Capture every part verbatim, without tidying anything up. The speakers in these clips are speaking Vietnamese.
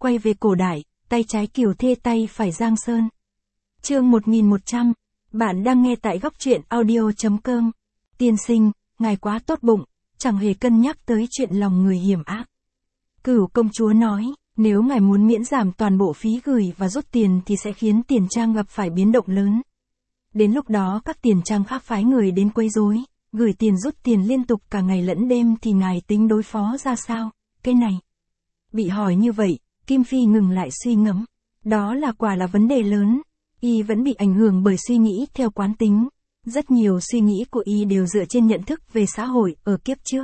quay về cổ đại, tay trái Kiều Thê tay phải Giang Sơn. Chương một nghìn một trăm, bạn đang nghe tại góc truyện audio chấm com. Tiên sinh, ngài quá tốt bụng, chẳng hề cân nhắc tới chuyện lòng người hiểm ác. Cửu công chúa nói, nếu ngài muốn miễn giảm toàn bộ phí gửi và rút tiền thì sẽ khiến tiền trang gặp phải biến động lớn. Đến lúc đó các tiền trang khác phái người đến quấy rối, gửi tiền rút tiền liên tục cả ngày lẫn đêm thì ngài tính đối phó ra sao, cái này. Bị hỏi như vậy, Kim Phi ngừng lại suy ngẫm. Đó là quả là vấn đề lớn. Y vẫn bị ảnh hưởng bởi suy nghĩ theo quán tính. Rất nhiều suy nghĩ của Y đều dựa trên nhận thức về xã hội ở kiếp trước.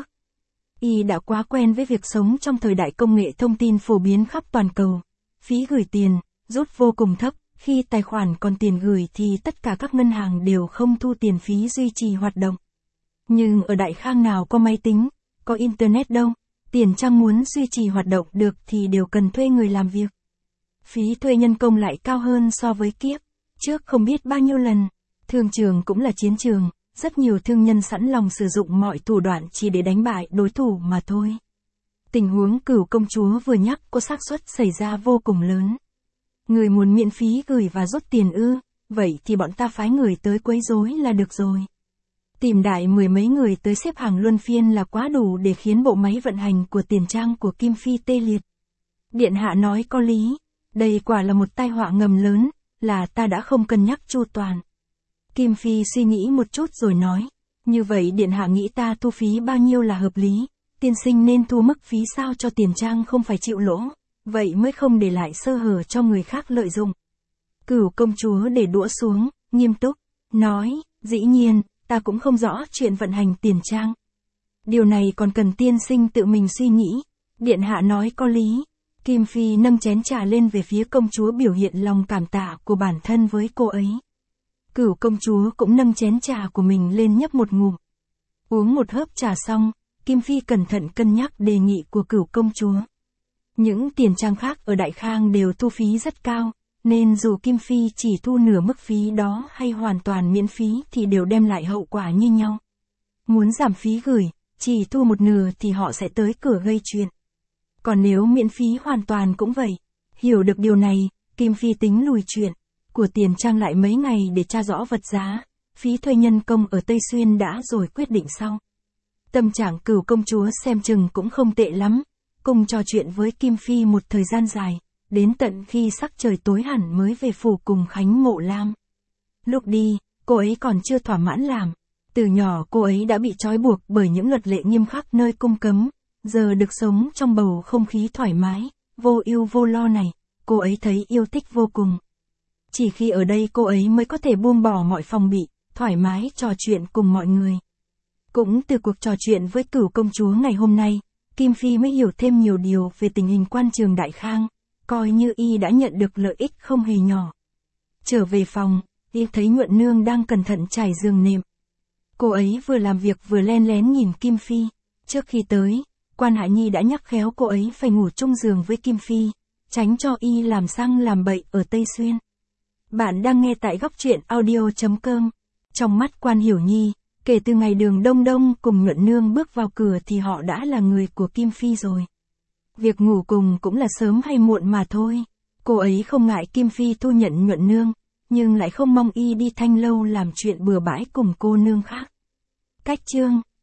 Y đã quá quen với việc sống trong thời đại công nghệ thông tin phổ biến khắp toàn cầu. Phí gửi tiền, rút vô cùng thấp. Khi tài khoản còn tiền gửi thì tất cả các ngân hàng đều không thu tiền phí duy trì hoạt động. Nhưng ở Đại Khang nào có máy tính, có internet đâu. Tiền trang muốn duy trì hoạt động được thì đều cần thuê người làm việc. Phí thuê nhân công lại cao hơn so với kiếp trước không biết bao nhiêu lần. Thương trường cũng là chiến trường, rất nhiều thương nhân sẵn lòng sử dụng mọi thủ đoạn chỉ để đánh bại đối thủ mà thôi. Tình huống Cửu công chúa vừa nhắc có xác suất xảy ra vô cùng lớn. Người muốn miễn phí gửi và rút tiền ư, vậy thì bọn ta phái người tới quấy rối là được rồi. Tìm đại mười mấy người tới xếp hàng luân phiên là quá đủ để khiến bộ máy vận hành của tiền trang của Kim Phi tê liệt. Điện hạ nói có lý, đây quả là một tai họa ngầm lớn, là ta đã không cân nhắc chu toàn. Kim Phi suy nghĩ một chút rồi nói, như vậy điện hạ nghĩ ta thu phí bao nhiêu là hợp lý, tiên sinh nên thu mức phí sao cho tiền trang không phải chịu lỗ, vậy mới không để lại sơ hở cho người khác lợi dụng. Cửu công chúa để đũa xuống, nghiêm túc, nói, dĩ nhiên, ta cũng không rõ chuyện vận hành tiền trang. Điều này còn cần tiên sinh tự mình suy nghĩ, điện hạ nói có lý. Kim Phi nâng chén trà lên về phía công chúa biểu hiện lòng cảm tạ của bản thân với cô ấy. Cửu công chúa cũng nâng chén trà của mình lên nhấp một ngụm. Uống một hớp trà xong, Kim Phi cẩn thận cân nhắc đề nghị của cửu công chúa. Những tiền trang khác ở Đại Khang đều thu phí rất cao, nên dù Kim Phi chỉ thu nửa mức phí đó hay hoàn toàn miễn phí thì đều đem lại hậu quả như nhau. Muốn giảm phí gửi, chỉ thu một nửa thì họ sẽ tới cửa gây chuyện. Còn nếu miễn phí hoàn toàn cũng vậy. Hiểu được điều này, Kim Phi tính lùi chuyện của tiền trang lại mấy ngày để tra rõ vật giá, phí thuê nhân công ở Tây Xuyên đã rồi quyết định sau. Tâm trạng Cửu công chúa xem chừng cũng không tệ lắm, cùng trò chuyện với Kim Phi một thời gian dài, đến tận khi sắc trời tối hẳn mới về phủ cùng Khánh Mộ Lam. Lúc đi, cô ấy còn chưa thỏa mãn làm. Từ nhỏ cô ấy đã bị trói buộc bởi những luật lệ nghiêm khắc nơi cung cấm, giờ được sống trong bầu không khí thoải mái, vô ưu vô lo này, cô ấy thấy yêu thích vô cùng. Chỉ khi ở đây cô ấy mới có thể buông bỏ mọi phòng bị, thoải mái trò chuyện cùng mọi người. Cũng từ cuộc trò chuyện với Cửu công chúa ngày hôm nay, Kim Phi mới hiểu thêm nhiều điều về tình hình quan trường Đại Khang, coi như y đã nhận được lợi ích không hề nhỏ. Trở về phòng, y thấy Nhuận Nương đang cẩn thận trải giường nệm. Cô ấy vừa làm việc vừa len lén nhìn Kim Phi. Trước khi tới, Quan Hạ Nhi đã nhắc khéo cô ấy phải ngủ chung giường với Kim Phi, tránh cho y làm sang làm bậy ở Tây Xuyên. Bạn đang nghe tại góc truyện audio chấm com. Trong mắt Quan Hiểu Nhi, kể từ ngày Đường Đông Đông cùng Nhuận Nương bước vào cửa thì họ đã là người của Kim Phi rồi. Việc ngủ cùng cũng là sớm hay muộn mà thôi. Cô ấy không ngại Kim Phi thu nhận Nhuận Nương, nhưng lại không mong y đi thanh lâu làm chuyện bừa bãi cùng cô nương khác. Cách chương